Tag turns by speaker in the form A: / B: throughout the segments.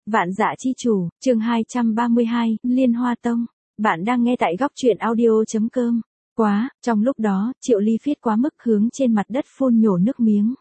A: Vạn Dạ Chi Chủ, chương 232, Liên Hoa Tông. Bạn đang nghe tại góc truyện audio.com. Quá, trong lúc đó, Triệu Ly Phiết quá mức hướng trên mặt đất phun nhổ nước miếng.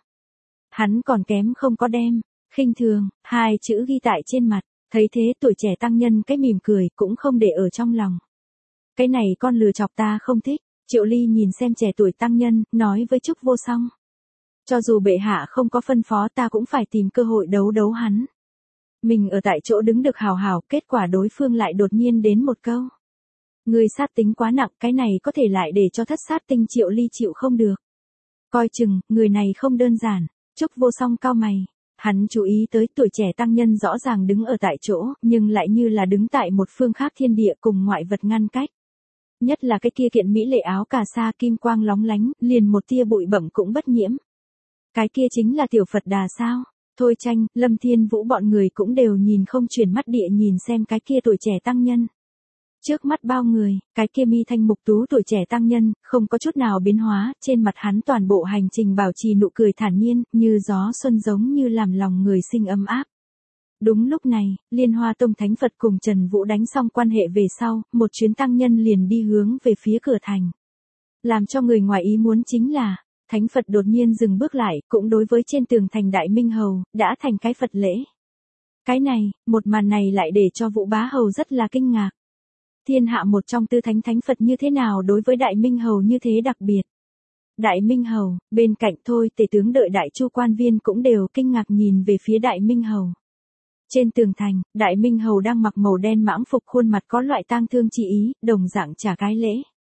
A: Hắn còn kém không có đem, khinh thường, hai chữ ghi tại trên mặt, thấy thế tuổi trẻ tăng nhân cái mỉm cười cũng không để ở trong lòng. Cái này con lừa chọc ta không thích, Triệu Ly nhìn xem trẻ tuổi tăng nhân, nói với Trúc Vô Song. Cho dù bệ hạ không có phân phó ta cũng phải tìm cơ hội đấu hắn. Mình ở tại chỗ đứng được hào hào, kết quả đối phương lại đột nhiên đến một câu. Người sát tính quá nặng, cái này có thể lại để cho thất sát tinh Triệu Ly chịu không được. Coi chừng, người này không đơn giản, Trúc Vô Song cau mày. Hắn chú ý tới tuổi trẻ tăng nhân rõ ràng đứng ở tại chỗ, nhưng lại như là đứng tại một phương khác thiên địa cùng ngoại vật ngăn cách. Nhất là cái kia kiện mỹ lệ áo cà sa kim quang lóng lánh, liền một tia bụi bặm cũng bất nhiễm. Cái kia chính là tiểu Phật Đà sao? Thôi Tranh, Lâm Thiên Vũ bọn người cũng đều nhìn không chuyển mắt địa nhìn xem cái kia tuổi trẻ tăng nhân. Trước mắt bao người, cái kia mi thanh mục tú tuổi trẻ tăng nhân, không có chút nào biến hóa, trên mặt hắn toàn bộ hành trình bảo trì nụ cười thản nhiên, như gió xuân giống như làm lòng người sinh ấm áp. Đúng lúc này, Liên Hoa Tông Thánh Phật cùng Trần Vũ đánh xong quan hệ về sau, một chuyến tăng nhân liền đi hướng về phía cửa thành. Làm cho người ngoài ý muốn chính là, Thánh Phật đột nhiên dừng bước lại, cũng đối với trên tường thành Đại Minh Hầu, đã thành cái Phật lễ. Cái này, một màn này lại để cho Vũ Bá Hầu rất là kinh ngạc. Thiên hạ một trong tư thánh Thánh Phật như thế nào đối với Đại Minh Hầu như thế đặc biệt. Đại Minh Hầu, bên cạnh thôi tể tướng đợi Đại Chu quan viên cũng đều kinh ngạc nhìn về phía Đại Minh Hầu. Trên tường thành, Đại Minh Hầu đang mặc màu đen mãng phục, khuôn mặt có loại tang thương chi ý, đồng dạng trả cái lễ.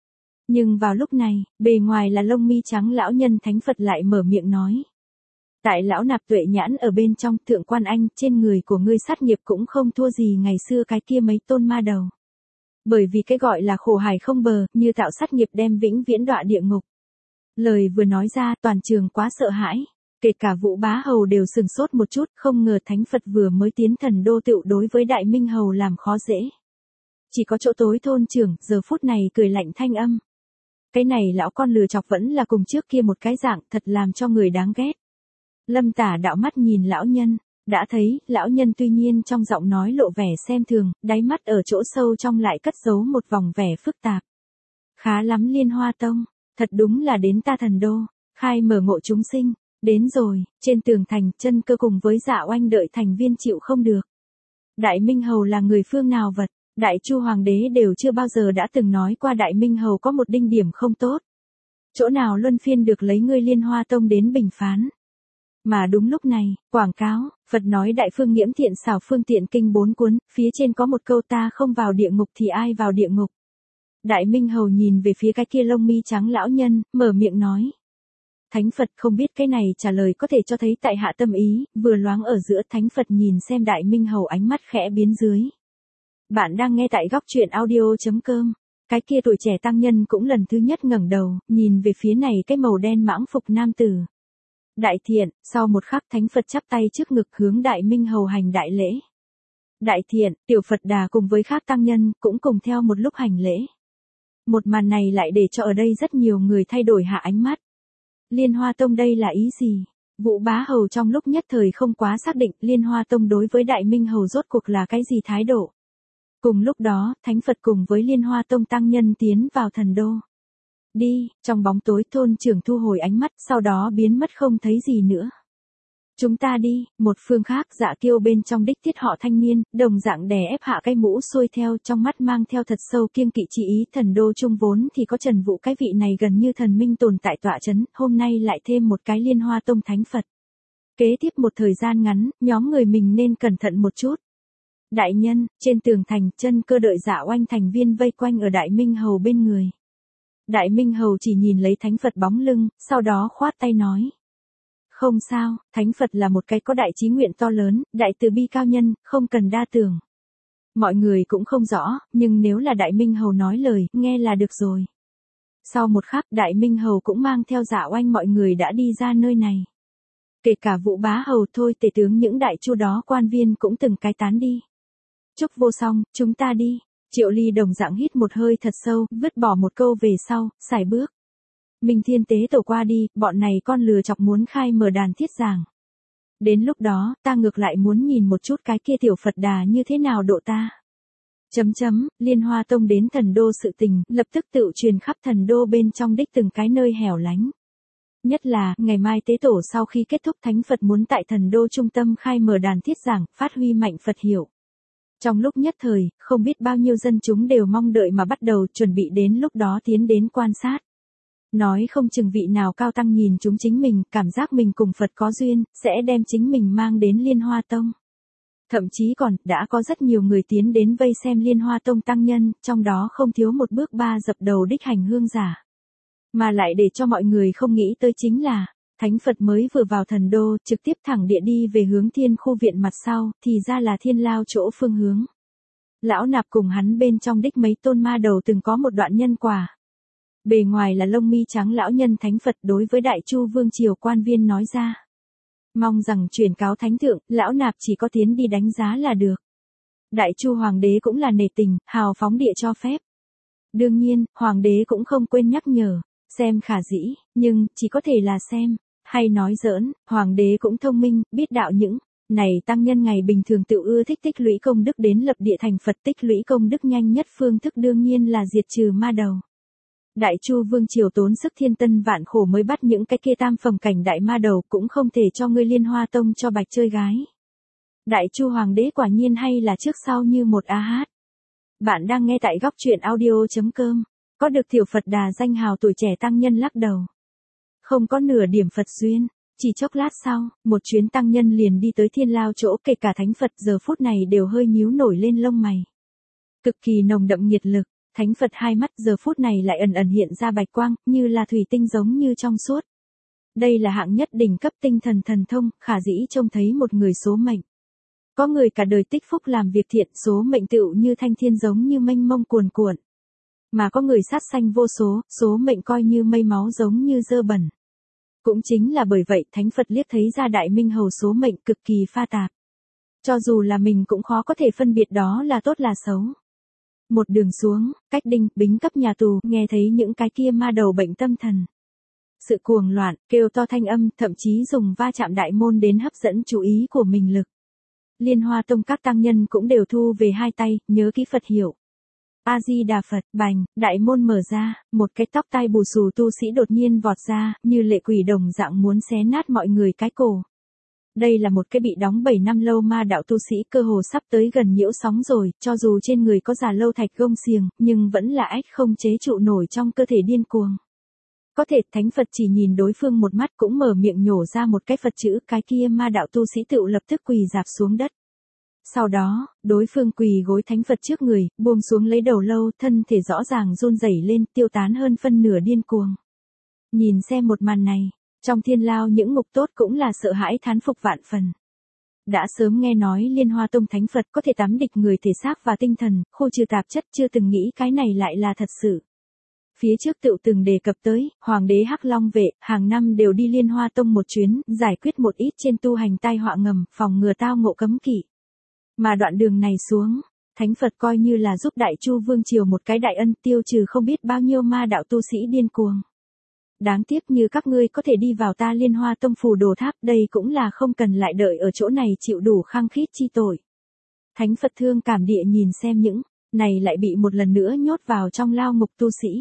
A: Nhưng vào lúc này, bề ngoài là lông mi trắng lão nhân Thánh Phật lại mở miệng nói. Tại lão nạp tuệ nhãn ở bên trong, thượng quan anh, trên người của ngươi sát nghiệp cũng không thua gì ngày xưa cái kia mấy tôn ma đầu. Bởi vì cái gọi là khổ hải không bờ, như tạo sát nghiệp đem vĩnh viễn đọa địa ngục. Lời vừa nói ra, toàn trường quá sợ hãi. Kể cả Vũ Bá Hầu đều sừng sốt một chút, không ngờ Thánh Phật vừa mới tiến thần đô tựu đối với Đại Minh Hầu làm khó dễ. Chỉ có chỗ tối thôn trưởng, giờ phút này cười lạnh thanh âm. Cái này lão con lừa chọc vẫn là cùng trước kia một cái dạng, thật làm cho người đáng ghét. Lâm Tả đạo mắt nhìn lão nhân, đã thấy, lão nhân tuy nhiên trong giọng nói lộ vẻ xem thường, đáy mắt ở chỗ sâu trong lại cất giấu một vòng vẻ phức tạp. Khá lắm Liên Hoa Tông, thật đúng là đến ta thần đô, khai mở ngộ chúng sinh. Đến rồi, trên tường thành, Chân Cơ cùng với Dạ Oanh đợi thành viên chịu không được. Đại Minh Hầu là người phương nào vật, Đại Chu Hoàng đế đều chưa bao giờ đã từng nói qua Đại Minh Hầu có một đinh điểm không tốt. Chỗ nào luân phiên được lấy ngươi Liên Hoa Tông đến bình phán. Mà đúng lúc này, quảng cáo, Phật nói Đại Phương Nghiễm Thiện Xảo Phương Tiện Kinh 4 cuốn, phía trên có một câu ta không vào địa ngục thì ai vào địa ngục. Đại Minh Hầu nhìn về phía cái kia lông mi trắng lão nhân, mở miệng nói. Thánh Phật không biết cái này trả lời có thể cho thấy tại hạ tâm ý, vừa loáng ở giữa Thánh Phật nhìn xem Đại Minh Hầu ánh mắt khẽ biến dưới. Bạn đang nghe tại góc truyện audio.com. Cái kia tuổi trẻ tăng nhân cũng lần thứ nhất ngẩng đầu, nhìn về phía này cái màu đen mãng phục nam tử. Đại thiện, sau một khắc Thánh Phật chắp tay trước ngực hướng Đại Minh Hầu hành đại lễ. Đại thiện, tiểu Phật Đà cùng với khác tăng nhân cũng cùng theo một lúc hành lễ. Một màn này lại để cho ở đây rất nhiều người thay đổi hạ ánh mắt. Liên Hoa Tông đây là ý gì? Vũ Bá Hầu trong lúc nhất thời không quá xác định Liên Hoa Tông đối với Đại Minh Hầu rốt cuộc là cái gì thái độ. Cùng lúc đó, Thánh Phật cùng với Liên Hoa Tông tăng nhân tiến vào thần đô. Đi, trong bóng tối thôn trưởng thu hồi ánh mắt, sau đó biến mất không thấy gì nữa. Chúng ta đi, một phương khác Dạ Kiêu bên trong đích tiết họ thanh niên, đồng dạng đè ép hạ cái mũ xuôi theo, trong mắt mang theo thật sâu kiêng kỵ chỉ ý. Thần đô trung vốn thì có Trần Vũ, cái vị này gần như thần minh tồn tại tọa chấn, hôm nay lại thêm một cái Liên Hoa Tông Thánh Phật. Kế tiếp một thời gian ngắn, nhóm người mình nên cẩn thận một chút. Đại nhân, trên tường thành, Chân Cơ đợi Dạ Oanh thành viên vây quanh ở Đại Minh Hầu bên người. Đại Minh Hầu chỉ nhìn lấy Thánh Phật bóng lưng, sau đó khoát tay nói. Không sao, Thánh Phật là một cái có đại chí nguyện to lớn, đại từ bi cao nhân, không cần đa tưởng. Mọi người cũng không rõ, nhưng nếu là Đại Minh Hầu nói lời, nghe là được rồi. Sau một khắc, Đại Minh Hầu cũng mang theo Dạ Oanh mọi người đã đi ra nơi này. Kể cả Vũ Bá Hầu thôi tể tướng những đại chu đó quan viên cũng từng cái tán đi. Trúc Vô Song, chúng ta đi. Triệu Ly đồng dạng hít một hơi thật sâu, vứt bỏ một câu về sau, xài bước. Minh Thiên Tế Tổ qua đi, bọn này con lừa chọc muốn khai mở đàn thiết giảng. Đến lúc đó, ta ngược lại muốn nhìn một chút cái kia tiểu Phật Đà như thế nào độ ta. Liên Hoa Tông đến thần đô sự tình, lập tức tự truyền khắp thần đô bên trong đích từng cái nơi hẻo lánh. Nhất là, ngày mai tế tổ sau khi kết thúc Thánh Phật muốn tại thần đô trung tâm khai mở đàn thiết giảng, phát huy mạnh Phật hiệu. Trong lúc nhất thời, không biết bao nhiêu dân chúng đều mong đợi mà bắt đầu chuẩn bị đến lúc đó tiến đến quan sát. Nói không chừng vị nào cao tăng nhìn chúng chính mình, cảm giác mình cùng Phật có duyên, sẽ đem chính mình mang đến Liên Hoa Tông. Thậm chí còn, đã có rất nhiều người tiến đến vây xem Liên Hoa Tông tăng nhân, trong đó không thiếu một bước ba dập đầu đích hành hương giả. Mà lại để cho mọi người không nghĩ tới chính là, Thánh Phật mới vừa vào thần đô, trực tiếp thẳng địa đi về hướng thiên khu viện mặt sau, thì ra là thiên lao chỗ phương hướng. Lão nạp cùng hắn bên trong đích mấy tôn ma đầu từng có một đoạn nhân quả. Bề ngoài là lông mi trắng lão nhân Thánh Phật đối với Đại Chu Vương Triều quan viên nói ra. Mong rằng truyền cáo Thánh Thượng, lão nạp chỉ có tiến đi đánh giá là được. Đại Chu Hoàng đế cũng là nể tình, hào phóng địa cho phép. Đương nhiên, Hoàng đế cũng không quên nhắc nhở, xem khả dĩ, nhưng, chỉ có thể là xem. Hay nói giỡn, Hoàng đế cũng thông minh, biết đạo những này tăng nhân ngày bình thường tự ưa thích tích lũy công đức đến lập địa thành Phật, tích lũy công đức nhanh nhất phương thức đương nhiên là diệt trừ ma đầu. Đại Chu Vương Triều tốn sức thiên tân vạn khổ mới bắt những cái kia tam phẩm cảnh đại ma đầu, cũng không thể cho ngươi Liên Hoa Tông cho bạch chơi gái. Đại Chu Hoàng đế quả nhiên hay là trước sau như một a hát. Bạn đang nghe tại góc truyện audio.com. Có được tiểu Phật Đà danh hào tuổi trẻ tăng nhân lắc đầu. Không có nửa điểm Phật duyên. Chỉ chốc lát sau, một chuyến tăng nhân liền đi tới thiên lao chỗ, kể cả Thánh Phật giờ phút này đều hơi nhíu nổi lên lông mày. Cực kỳ nồng đậm nhiệt lực, Thánh Phật hai mắt giờ phút này lại ẩn ẩn hiện ra bạch quang, như là thủy tinh giống như trong suốt. Đây là hạng nhất đỉnh cấp tinh thần thần thông, khả dĩ trông thấy một người số mệnh. Có người cả đời tích phúc làm việc thiện, số mệnh tựu như thanh thiên giống như mênh mông cuồn cuộn. Mà có người sát sanh vô số, số mệnh coi như mây máu giống như dơ bẩn. Cũng chính là bởi vậy Thánh Phật liếc thấy ra Đại Minh Hầu số mệnh cực kỳ pha tạp. Cho dù là mình cũng khó có thể phân biệt đó là tốt là xấu. Một đường xuống, cách Đinh, Bính cấp nhà tù, nghe thấy những cái kia ma đầu bệnh tâm thần. Sự cuồng loạn, kêu to thanh âm, thậm chí dùng va chạm đại môn đến hấp dẫn chú ý của mình lực. Liên Hoa Tông các tăng nhân cũng đều thu về hai tay, nhớ kỹ Phật hiệu. A-di-đà Phật, bành, đại môn mở ra, một cái tóc tai bù xù tu sĩ đột nhiên vọt ra, như lệ quỷ đồng dạng muốn xé nát mọi người cái cổ. Đây là một cái bị đóng 7 năm lâu ma đạo tu sĩ, cơ hồ sắp tới gần nhiễu sóng rồi, cho dù trên người có già lâu thạch gông xiềng, nhưng vẫn là ách không chế trụ nổi trong cơ thể điên cuồng. Có thể Thánh Phật chỉ nhìn đối phương một mắt cũng mở miệng nhổ ra một cái Phật chữ, cái kia ma đạo tu sĩ tựu lập tức quỳ rạp xuống đất. Sau đó, đối phương quỳ gối Thánh Phật trước người, buông xuống lấy đầu lâu, thân thể rõ ràng run rẩy lên, tiêu tán hơn phân nửa điên cuồng. Nhìn xem một màn này, trong thiên lao những ngục tốt cũng là sợ hãi thán phục vạn phần. Đã sớm nghe nói Liên Hoa Tông Thánh Phật có thể tắm địch người thể xác và tinh thần, khu trừ tạp chất, chưa từng nghĩ cái này lại là thật sự. Phía trước tựu từng đề cập tới, Hoàng đế Hắc Long Vệ, hàng năm đều đi Liên Hoa Tông một chuyến, giải quyết một ít trên tu hành tai họa ngầm, phòng ngừa tao ngộ cấm kỵ. Mà đoạn đường này xuống, Thánh Phật coi như là giúp Đại Chu Vương Triều một cái đại ân, tiêu trừ không biết bao nhiêu ma đạo tu sĩ điên cuồng. Đáng tiếc như các ngươi có thể đi vào ta Liên Hoa Tông phù đồ tháp, đây cũng là không cần lại đợi ở chỗ này chịu đủ khăng khít chi tội. Thánh Phật thương cảm địa nhìn xem những này lại bị một lần nữa nhốt vào trong lao ngục tu sĩ.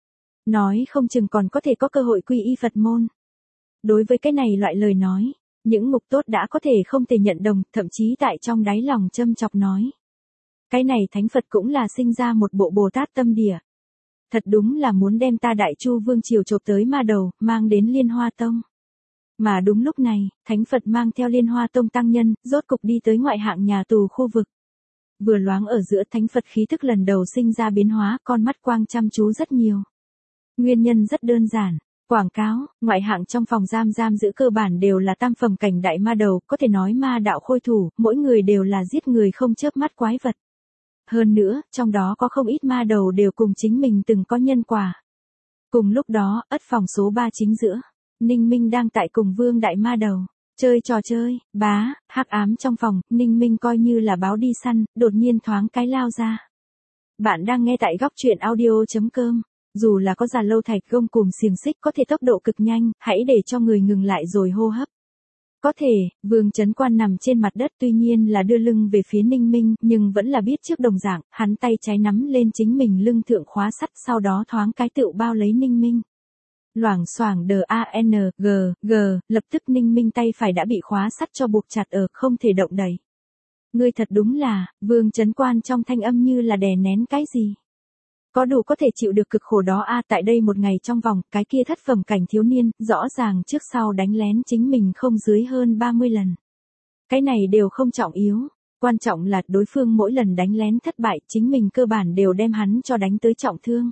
A: Nói không chừng còn có thể có cơ hội quy y Phật môn. Đối với cái này loại lời nói, những ngục tốt đã có thể không thể nhận đồng, thậm chí tại trong đáy lòng châm chọc nói. Cái này Thánh Phật cũng là sinh ra một bộ Bồ Tát tâm địa. Thật đúng là muốn đem ta Đại Chu Vương Triều chộp tới ma đầu, mang đến Liên Hoa Tông. Mà đúng lúc này, Thánh Phật mang theo Liên Hoa Tông tăng nhân, rốt cục đi tới ngoại hạng nhà tù khu vực. Vừa loáng ở giữa Thánh Phật khí thức lần đầu sinh ra biến hóa, con mắt quang chăm chú rất nhiều. Nguyên nhân rất đơn giản. Quảng cáo, ngoại hạng trong phòng giam giữ cơ bản đều là tam phẩm cảnh đại ma đầu, có thể nói ma đạo khôi thủ, mỗi người đều là giết người không chớp mắt quái vật. Hơn nữa, trong đó có không ít ma đầu đều cùng chính mình từng có nhân quả. Cùng lúc đó, ất phòng số 3 chính giữa, Ninh Minh đang tại cùng Vương Đại Ma Đầu chơi trò chơi, hắc ám trong phòng, Ninh Minh coi như là báo đi săn, đột nhiên thoáng cái lao ra. Bạn đang nghe tại góc truyện audio.com. Dù là có già lâu thạch gông cùng xiềng xích có thể tốc độ cực nhanh, hãy để cho người ngừng lại rồi hô hấp. Có thể, Vương Chấn Quan nằm trên mặt đất tuy nhiên là đưa lưng về phía Ninh Minh, nhưng vẫn là biết trước đồng dạng, hắn tay trái nắm lên chính mình lưng thượng khóa sắt sau đó thoáng cái tựu bao lấy Ninh Minh. Loảng xoảng DANG, lập tức Ninh Minh tay phải đã bị khóa sắt cho buộc chặt ở không thể động đậy. Ngươi thật đúng là, Vương Chấn Quan trong thanh âm như là đè nén cái gì. Có đủ có thể chịu được cực khổ đó tại đây một ngày trong vòng, cái kia thất phẩm cảnh thiếu niên, rõ ràng trước sau đánh lén chính mình không dưới hơn 30 lần. Cái này đều không trọng yếu, quan trọng là đối phương mỗi lần đánh lén thất bại chính mình cơ bản đều đem hắn cho đánh tới trọng thương.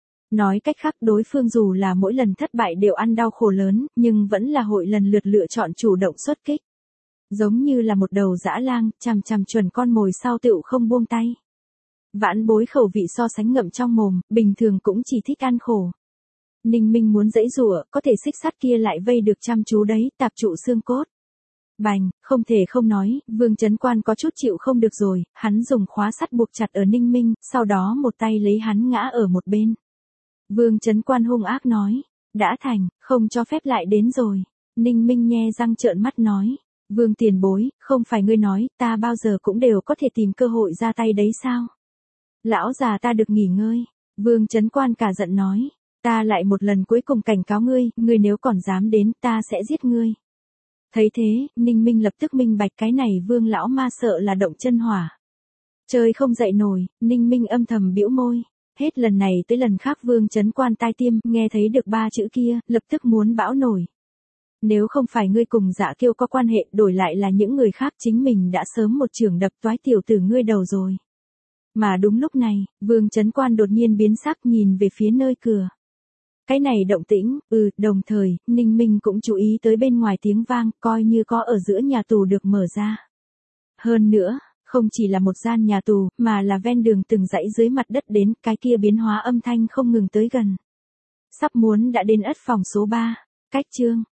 A: Nói cách khác đối phương dù là mỗi lần thất bại đều ăn đau khổ lớn, nhưng vẫn là hội lần lượt lựa chọn chủ động xuất kích. Giống như là một đầu dã lang, chằm chằm chuẩn con mồi sau tựu không buông tay. Vãn bối khẩu vị so sánh ngậm trong mồm, bình thường cũng chỉ thích ăn khổ. Ninh Minh muốn giãy giụa, có thể xích sắt kia lại vây được chăm chú đấy, tạp trụ xương cốt. Bành, không thể không nói, Vương Chấn Quan có chút chịu không được rồi, hắn dùng khóa sắt buộc chặt ở Ninh Minh, sau đó một tay lấy hắn ngã ở một bên. Vương Chấn Quan hung ác nói, đã thành, không cho phép lại đến rồi. Ninh Minh nhe răng trợn mắt nói, Vương tiền bối, không phải ngươi nói, ta bao giờ cũng đều có thể tìm cơ hội ra tay đấy sao? Lão già ta được nghỉ ngơi. Vương Chấn Quan cả giận nói, ta lại một lần cuối cùng cảnh cáo ngươi, ngươi nếu còn dám đến, ta sẽ giết ngươi. Thấy thế, Ninh Minh lập tức minh bạch cái này Vương lão ma sợ là động chân hỏa. Chơi không dậy nổi, Ninh Minh âm thầm bĩu môi. Hết lần này tới lần khác Vương Chấn Quan tai tiêm, nghe thấy được 3 chữ kia, lập tức muốn bão nổi. Nếu không phải ngươi cùng Dạ Kiêu có quan hệ, đổi lại là những người khác chính mình đã sớm một chưởng đập toái tiểu tử ngươi đầu rồi. Mà đúng lúc này, Vương Chấn Quan đột nhiên biến sắc nhìn về phía nơi cửa. Cái này động tĩnh, đồng thời, Ninh Minh cũng chú ý tới bên ngoài tiếng vang, coi như có ở giữa nhà tù được mở ra. Hơn nữa, không chỉ là một gian nhà tù, mà là ven đường từng dãy dưới mặt đất đến, cái kia biến hóa âm thanh không ngừng tới gần. Sắp muốn đã đến ất phòng số 3, cách chương.